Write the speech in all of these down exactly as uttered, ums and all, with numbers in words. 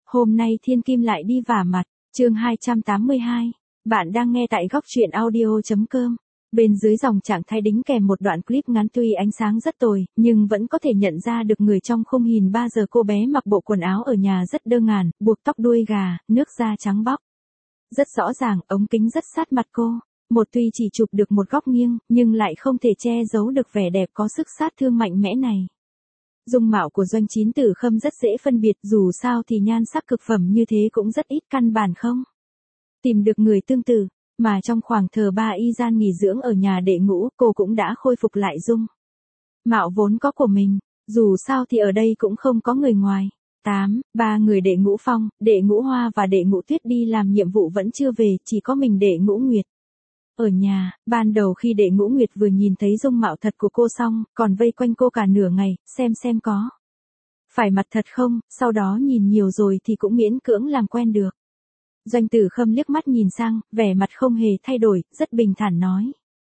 Hôm nay Thiên Kim lại đi vả mặt, chương hai trăm tám mươi hai. Bạn đang nghe tại góc truyện audio.com. Bên dưới dòng trạng thái đính kèm một đoạn clip ngắn tuy ánh sáng rất tồi, nhưng vẫn có thể nhận ra được người trong khung hình ba giờ cô bé mặc bộ quần áo ở nhà rất đơn giản, buộc tóc đuôi gà, nước da trắng bóc. Rất rõ ràng, ống kính rất sát mặt cô. Một tuy chỉ chụp được một góc nghiêng, nhưng lại không thể che giấu được vẻ đẹp có sức sát thương mạnh mẽ này. Dung mạo của Doanh Chín Tử Khâm rất dễ phân biệt, dù sao thì nhan sắc cực phẩm như thế cũng rất ít, căn bản không tìm được người tương tự, mà trong khoảng thời ba y gian nghỉ dưỡng ở nhà đệ Ngũ, cô cũng đã khôi phục lại dung mạo vốn có của mình, dù sao thì ở đây cũng không có người ngoài. tám. Ba người đệ Ngũ Phong, đệ Ngũ Hoa và đệ Ngũ Tuyết đi làm nhiệm vụ vẫn chưa về, chỉ có mình đệ Ngũ Nguyệt ở nhà. Ban đầu khi đệ Ngũ Nguyệt vừa nhìn thấy dung mạo thật của cô xong, còn vây quanh cô cả nửa ngày, xem xem có phải mặt thật không, sau đó nhìn nhiều rồi thì cũng miễn cưỡng làm quen được. Doanh Tử Khâm liếc mắt nhìn sang, vẻ mặt không hề thay đổi, rất bình thản nói: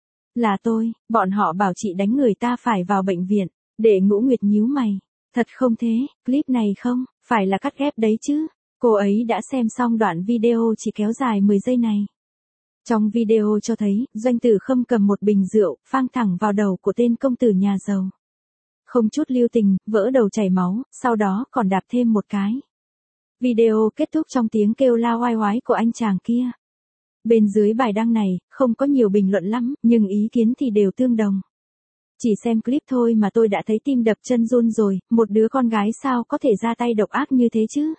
là tôi, bọn họ bảo chị đánh người ta phải vào bệnh viện. Đệ Ngũ Nguyệt nhíu mày: thật không thế, clip này không phải là cắt ghép đấy chứ? Cô ấy đã xem xong đoạn video chỉ kéo dài mười giây này. Trong video cho thấy, Doanh Tử Khâm cầm một bình rượu, phang thẳng vào đầu của tên công tử nhà giàu. Không chút lưu tình, vỡ đầu chảy máu, sau đó còn đạp thêm một cái. Video kết thúc trong tiếng kêu la oai oái của anh chàng kia. Bên dưới bài đăng này, không có nhiều bình luận lắm, nhưng ý kiến thì đều tương đồng. Chỉ xem clip thôi mà tôi đã thấy tim đập chân run rồi, một đứa con gái sao có thể ra tay độc ác như thế chứ?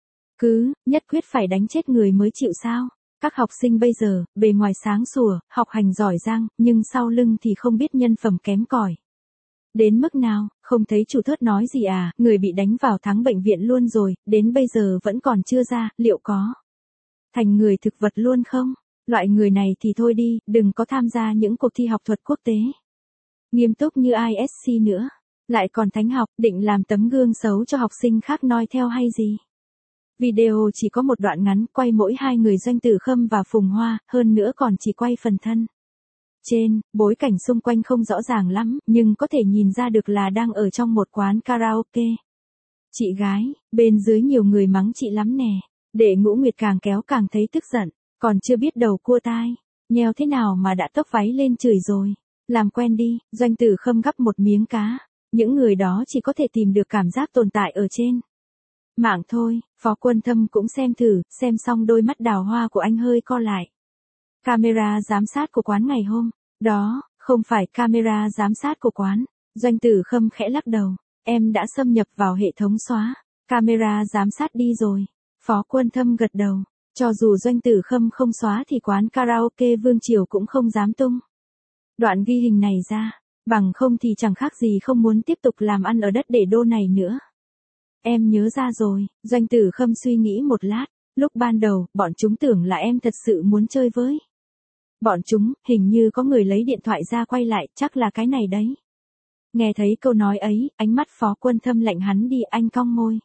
Cứ, nhất quyết phải đánh chết người mới chịu sao? Các học sinh bây giờ, bề ngoài sáng sủa, học hành giỏi giang, nhưng sau lưng thì không biết nhân phẩm kém cỏi. Đến mức nào, không thấy chủ thớt nói gì à, người bị đánh vào thắng bệnh viện luôn rồi, đến bây giờ vẫn còn chưa ra, liệu có thành người thực vật luôn không? Loại người này thì thôi đi, đừng có tham gia những cuộc thi học thuật quốc tế nghiêm túc như i ét xê nữa. Lại còn thánh học, định làm tấm gương xấu cho học sinh khác noi theo hay gì? Video chỉ có một đoạn ngắn, quay mỗi hai người Doanh Tử Khâm và Phùng Hoa, hơn nữa còn chỉ quay phần thân trên, bối cảnh xung quanh không rõ ràng lắm, nhưng có thể nhìn ra được là đang ở trong một quán karaoke. Chị gái, bên dưới nhiều người mắng chị lắm nè. Đệ Ngũ Nguyệt càng kéo càng thấy tức giận, còn chưa biết đầu cua tai nheo thế nào mà đã tốc váy lên chửi rồi. Làm quen đi. Doanh Tử Khâm gắp một miếng cá. Những người đó chỉ có thể tìm được cảm giác tồn tại ở trên mạng thôi. Phó Quân Thâm cũng xem thử, xem xong đôi mắt đào hoa của anh hơi co lại. Camera giám sát của quán ngày hôm đó, không phải camera giám sát của quán. Doanh Tử Khâm khẽ lắc đầu. Em đã xâm nhập vào hệ thống xóa camera giám sát đi rồi. Phó Quân Thâm gật đầu. Cho dù Doanh Tử Khâm không xóa thì quán karaoke Vương Triều cũng không dám tung đoạn ghi hình này ra. Bằng không thì chẳng khác gì không muốn tiếp tục làm ăn ở đất để đô này nữa. Em nhớ ra rồi. Doanh Tử Khâm suy nghĩ một lát. Lúc ban đầu, bọn chúng tưởng là em thật sự muốn chơi với bọn chúng, hình như có người lấy điện thoại ra quay lại, chắc là cái này đấy. Nghe thấy câu nói ấy, ánh mắt Phó Quân Thâm lạnh hắn đi, anh cong môi.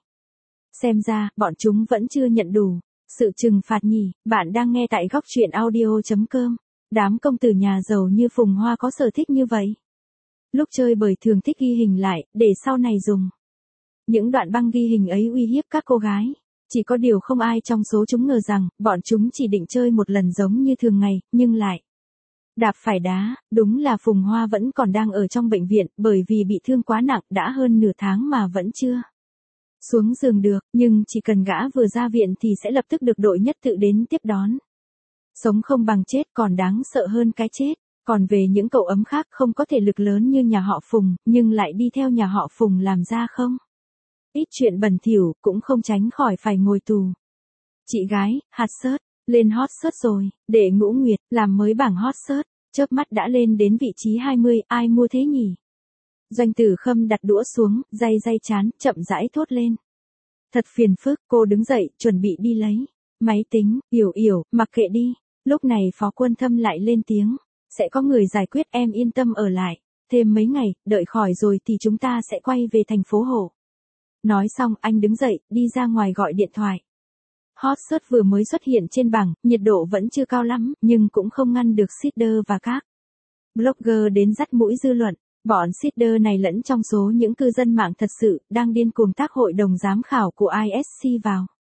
Xem ra, bọn chúng vẫn chưa nhận đủ sự trừng phạt nhỉ. Bạn đang nghe tại góc truyện audio.com. Đám công tử nhà giàu như Phùng Hoa có sở thích như vậy. Lúc chơi bời thường thích ghi hình lại, để sau này dùng những đoạn băng ghi hình ấy uy hiếp các cô gái. Chỉ có điều không ai trong số chúng ngờ rằng, bọn chúng chỉ định chơi một lần giống như thường ngày, nhưng lại đạp phải đá. Đúng là Phùng Hoa vẫn còn đang ở trong bệnh viện, bởi vì bị thương quá nặng, đã hơn nửa tháng mà vẫn chưa xuống giường được, nhưng chỉ cần gã vừa ra viện thì sẽ lập tức được đội nhất tự đến tiếp đón. Sống không bằng chết, còn đáng sợ hơn cái chết. Còn về những cậu ấm khác không có thể lực lớn như nhà họ Phùng, nhưng lại đi theo nhà họ Phùng làm ra không ít chuyện bẩn thỉu, cũng không tránh khỏi phải ngồi tù. Chị gái, hot search, lên hot search rồi. Đệ Ngũ Nguyệt, làm mới bảng hot search, chớp mắt đã lên đến vị trí hai mươi, ai mua thế nhỉ? Doanh Tử Khâm đặt đũa xuống, day day chán, chậm rãi thốt lên. Thật phiền phức. Cô đứng dậy, chuẩn bị đi lấy máy tính. Yểu Yểu, mặc kệ đi. Lúc này Phó Quân Thâm lại lên tiếng. Sẽ có người giải quyết, em yên tâm ở lại. Thêm mấy ngày, đợi khỏi rồi thì chúng ta sẽ quay về thành phố Hồ. Nói xong, anh đứng dậy, đi ra ngoài gọi điện thoại. Hot search vừa mới xuất hiện trên bảng, nhiệt độ vẫn chưa cao lắm, nhưng cũng không ngăn được seeder và các blogger đến dắt mũi dư luận. Bọn seeder này lẫn trong số những cư dân mạng thật sự, đang điên cuồng tác hội đồng giám khảo của i ét xê vào.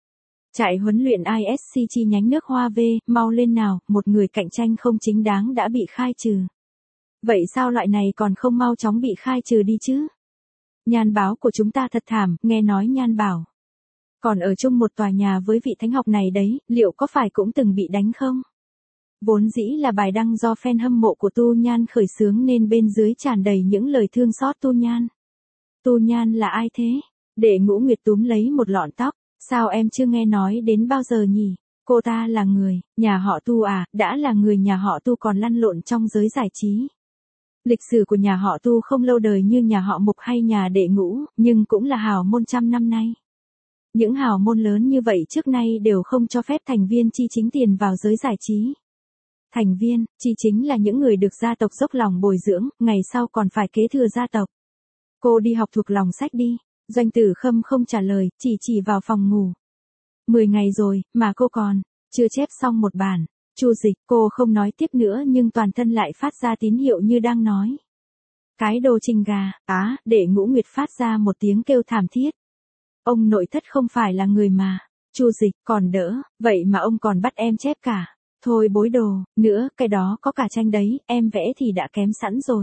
Trại huấn luyện i ét xê chi nhánh nước Hoa V, mau lên nào, một người cạnh tranh không chính đáng đã bị khai trừ. Vậy sao loại này còn không mau chóng bị khai trừ đi chứ? Nhan báo của chúng ta thật thảm, nghe nói Nhan bảo. Còn ở chung một tòa nhà với vị thánh học này đấy, liệu có phải cũng từng bị đánh không? Vốn dĩ là bài đăng do fan hâm mộ của Tu Nhan khởi xướng nên bên dưới tràn đầy những lời thương xót Tu Nhan. Tu Nhan là ai thế? Để Ngũ Nguyệt túm lấy một lọn tóc. Sao em chưa nghe nói đến bao giờ nhỉ? Cô ta là người, nhà họ Tu à, đã là người nhà họ Tu còn lăn lộn trong giới giải trí. Lịch sử của nhà họ Tu không lâu đời như nhà họ Mục hay nhà Đệ Ngũ, nhưng cũng là hào môn trăm năm nay. Những hào môn lớn như vậy trước nay đều không cho phép thành viên chi chính tiền vào giới giải trí. Thành viên, chi chính là những người được gia tộc dốc lòng bồi dưỡng, ngày sau còn phải kế thừa gia tộc. Cô đi học thuộc lòng sách đi. Doanh Tử Khâm không trả lời, chỉ chỉ vào phòng ngủ. Mười ngày rồi, mà cô còn chưa chép xong một bản. Chu Dịch, cô không nói tiếp nữa nhưng toàn thân lại phát ra tín hiệu như đang nói. Cái đồ trình gà, á, để Ngũ Nguyệt phát ra một tiếng kêu thảm thiết. Ông nội thất không phải là người mà. Chu Dịch, còn đỡ, vậy mà ông còn bắt em chép cả. Thôi bối đồ, nữa, cái đó có cả tranh đấy, em vẽ thì đã kém sẵn rồi.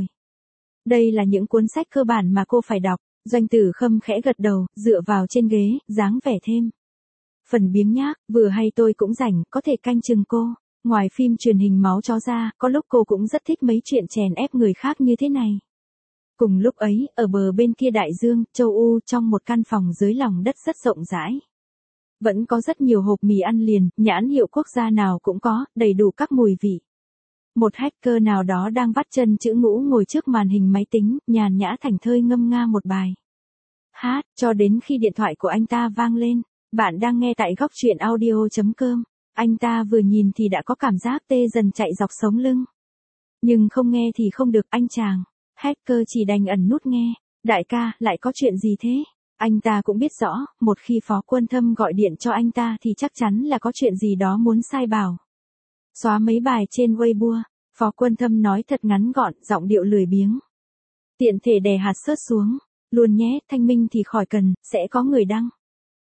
Đây là những cuốn sách cơ bản mà cô phải đọc. Doanh Tử Khâm khẽ gật đầu, dựa vào trên ghế, dáng vẻ thêm. Phần biếng nhác, vừa hay tôi cũng rảnh, có thể canh chừng cô. Ngoài phim truyền hình máu chó ra, có lúc cô cũng rất thích mấy chuyện chèn ép người khác như thế này. Cùng lúc ấy, ở bờ bên kia đại dương, châu U, trong một căn phòng dưới lòng đất rất rộng rãi. Vẫn có rất nhiều hộp mì ăn liền, nhãn hiệu quốc gia nào cũng có, đầy đủ các mùi vị. Một hacker nào đó đang vắt chân chữ Ngũ ngồi trước màn hình máy tính, nhàn nhã thảnh thơi ngâm nga một bài hát, cho đến khi điện thoại của anh ta vang lên. Bạn đang nghe tại góc truyện audio chấm com. Anh ta vừa nhìn thì đã có cảm giác tê dần chạy dọc sống lưng. Nhưng không nghe thì không được, anh chàng hacker chỉ đành ẩn nút nghe. Đại ca, lại có chuyện gì thế? Anh ta cũng biết rõ, một khi Phó Quân Thâm gọi điện cho anh ta thì chắc chắn là có chuyện gì đó muốn sai bảo. Xóa mấy bài trên Weibo, Phó Quân Thâm nói thật ngắn gọn, giọng điệu lười biếng. Tiện thể đè hạt sớt xuống. Luôn nhé, thanh minh thì khỏi cần, sẽ có người đăng.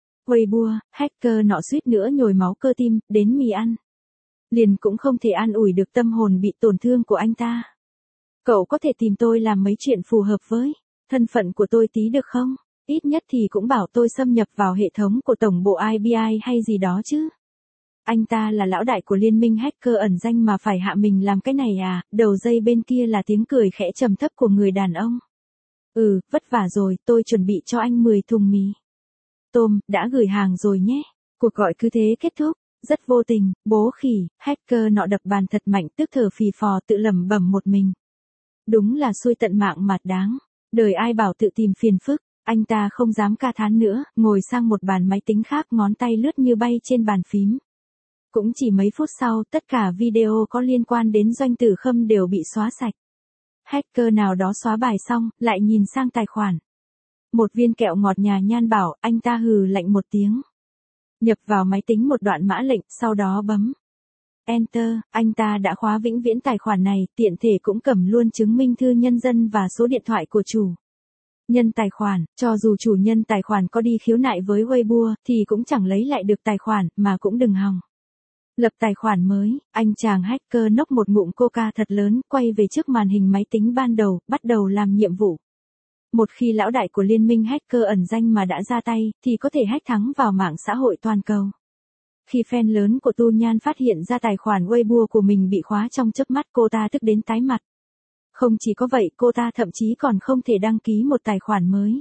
Weibo, hacker nọ suýt nữa nhồi máu cơ tim, đến mì ăn. Liền cũng không thể an ủi được tâm hồn bị tổn thương của anh ta. Cậu có thể tìm tôi làm mấy chuyện phù hợp với thân phận của tôi tí được không? Ít nhất thì cũng bảo tôi xâm nhập vào hệ thống của tổng bộ i bê i hay gì đó chứ. Anh ta là lão đại của liên minh hacker ẩn danh mà phải hạ mình làm cái này à? Đầu dây bên kia là tiếng cười khẽ trầm thấp của người đàn ông. Ừ, vất vả rồi, tôi chuẩn bị cho anh mười thùng mì tôm, đã gửi hàng rồi nhé. Cuộc gọi cứ thế kết thúc. Rất vô tình, bố khỉ, hacker nọ đập bàn thật mạnh, tức thở phì phò tự lẩm bẩm một mình. Đúng là xui tận mạng mạt đáng. Đời ai bảo tự tìm phiền phức. Anh ta không dám ca thán nữa, ngồi sang một bàn máy tính khác, ngón tay lướt như bay trên bàn phím. Cũng chỉ mấy phút sau, tất cả video có liên quan đến Doanh Tử Khâm đều bị xóa sạch. Hacker nào đó xóa bài xong, lại nhìn sang tài khoản. Một viên kẹo ngọt nhà Nhan bảo, anh ta hừ lạnh một tiếng. Nhập vào máy tính một đoạn mã lệnh, sau đó bấm Enter, anh ta đã khóa vĩnh viễn tài khoản này, tiện thể cũng cầm luôn chứng minh thư nhân dân và số điện thoại của chủ nhân tài khoản. Cho dù chủ nhân tài khoản có đi khiếu nại với Weibo, thì cũng chẳng lấy lại được tài khoản, mà cũng đừng hòng lập tài khoản mới. Anh chàng hacker nốc một ngụm coca thật lớn, quay về trước màn hình máy tính ban đầu, bắt đầu làm nhiệm vụ. Một khi lão đại của liên minh hacker ẩn danh mà đã ra tay, thì có thể hack thắng vào mạng xã hội toàn cầu. Khi fan lớn của Tu Nhan phát hiện ra tài khoản Weibo của mình bị khóa trong chớp mắt, cô ta tức đến tái mặt. Không chỉ có vậy, cô ta thậm chí còn không thể đăng ký một tài khoản mới.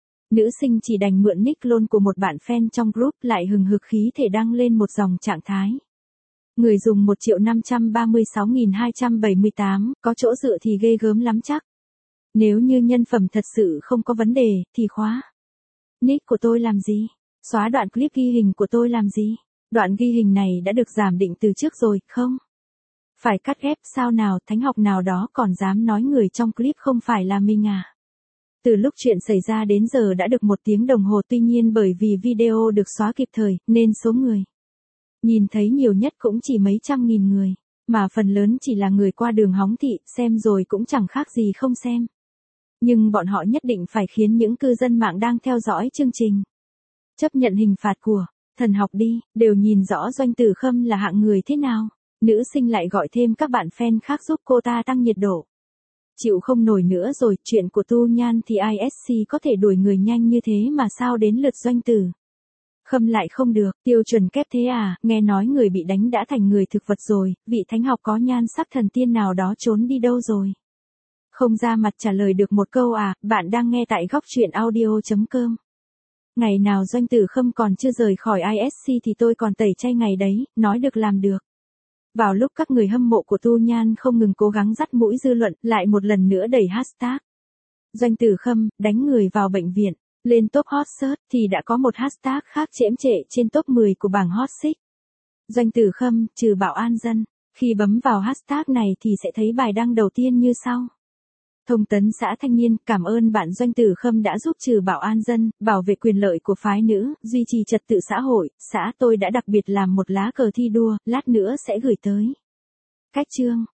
Nữ sinh chỉ đành mượn nick clone của một bạn fan trong group, lại hừng hực khí thể đăng lên một dòng trạng thái. Người dùng một triệu năm trăm ba mươi sáu nghìn hai trăm bảy mươi tám, có chỗ dựa thì ghê gớm lắm chắc. Nếu như nhân phẩm thật sự không có vấn đề, thì khóa nick của tôi làm gì? Xóa đoạn clip ghi hình của tôi làm gì? Đoạn ghi hình này đã được giảm định từ trước rồi, không? Phải cắt ghép sao nào? Thánh học nào đó còn dám nói người trong clip không phải là mình à? Từ lúc chuyện xảy ra đến giờ đã được một tiếng đồng hồ, tuy nhiên bởi vì video được xóa kịp thời, nên số người nhìn thấy nhiều nhất cũng chỉ mấy trăm nghìn người, mà phần lớn chỉ là người qua đường hóng thị, xem rồi cũng chẳng khác gì không xem. Nhưng bọn họ nhất định phải khiến những cư dân mạng đang theo dõi chương trình chấp nhận hình phạt của Thần học đi, đều nhìn rõ Doanh Tử Khâm là hạng người thế nào. Nữ sinh lại gọi thêm các bạn fan khác giúp cô ta tăng nhiệt độ. Chịu không nổi nữa rồi, chuyện của Tu Nhan thì i ét xê có thể đuổi người nhanh như thế mà sao đến lượt Doanh Tử Khâm lại không được, tiêu chuẩn kép thế à, nghe nói người bị đánh đã thành người thực vật rồi, vị thánh học có nhan sắc thần tiên nào đó trốn đi đâu rồi. Không ra mặt trả lời được một câu à, bạn đang nghe tại góc truyện audio chấm com. Ngày nào Doanh Tử Khâm còn chưa rời khỏi i ét xê thì tôi còn tẩy chay ngày đấy, nói được làm được. Vào lúc các người hâm mộ của Tu Nhan không ngừng cố gắng dắt mũi dư luận, lại một lần nữa đẩy hashtag Doanh Tử Khâm, đánh người vào bệnh viện, lên top hot search thì đã có một hashtag khác chễm chệ trên top mười của bảng hot search. Doanh Tử Khâm, trừ Bảo An Dân. Khi bấm vào hashtag này thì sẽ thấy bài đăng đầu tiên như sau. Thông tấn xã Thanh niên, cảm ơn bạn Doanh Tử Khâm đã giúp trừ Bảo An Dân, bảo vệ quyền lợi của phái nữ, duy trì trật tự xã hội, xã tôi đã đặc biệt làm một lá cờ thi đua, lát nữa sẽ gửi tới. Cách chương.